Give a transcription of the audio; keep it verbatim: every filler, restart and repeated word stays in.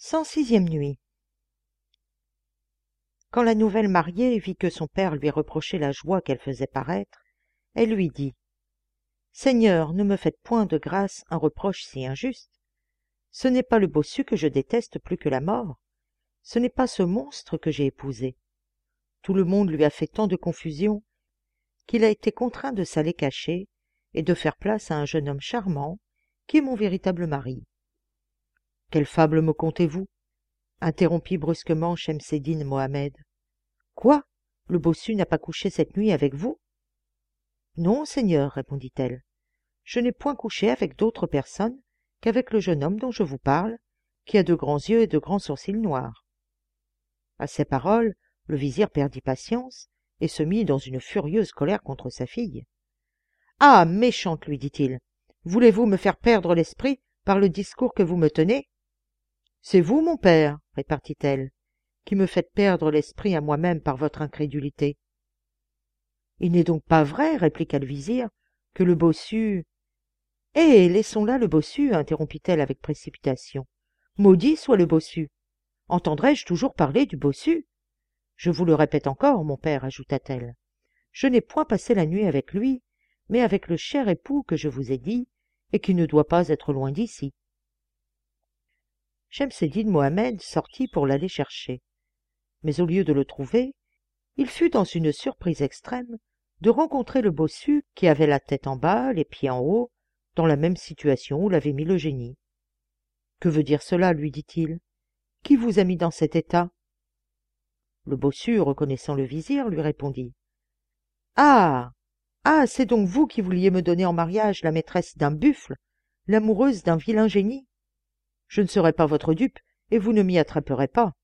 cent sixième nuit. Quand la nouvelle mariée vit que son père lui reprochait la joie qu'elle faisait paraître, elle lui dit « Seigneur, ne me faites point de grâce un reproche si injuste. Ce n'est pas le bossu que je déteste plus que la mort. Ce n'est pas ce monstre que j'ai épousé. Tout le monde lui a fait tant de confusion qu'il a été contraint de s'aller cacher et de faire place à un jeune homme charmant qui est mon véritable mari. » « Quelle fable me contez-vous » interrompit brusquement Shemseddin Mohammed. « Quoi? Le bossu n'a pas couché cette nuit avec vous ?»« Non, Seigneur, répondit-elle. Je n'ai point couché avec d'autres personnes qu'avec le jeune homme dont je vous parle, qui a de grands yeux et de grands sourcils noirs. » À ces paroles, le vizir perdit patience et se mit dans une furieuse colère contre sa fille. « Ah, méchante, lui dit-il, voulez-vous me faire perdre l'esprit par le discours que vous me tenez ? C'est vous, mon père, répartit-elle, qui me faites perdre l'esprit à moi-même par votre incrédulité. Il n'est donc pas vrai, répliqua le vizir, que le bossu... Eh, laissons là le bossu, interrompit-elle avec précipitation. Maudit soit le bossu. Entendrai-je toujours parler du bossu? Je vous le répète encore, mon père, ajouta-t-elle. Je n'ai point passé la nuit avec lui, mais avec le cher époux que je vous ai dit, et qui ne doit pas être loin d'ici. Shemseddin Mohammed sortit pour l'aller chercher. Mais au lieu de le trouver, il fut dans une surprise extrême de rencontrer le bossu qui avait la tête en bas, les pieds en haut, dans la même situation où l'avait mis le génie. « Que veut dire cela ?» lui dit-il. « Qui vous a mis dans cet état ?» Le bossu, reconnaissant le vizir, lui répondit. « Ah, ah, c'est donc vous qui vouliez me donner en mariage la maîtresse d'un buffle, l'amoureuse d'un vilain génie. Je ne serai pas votre dupe, et vous ne m'y attraperez pas.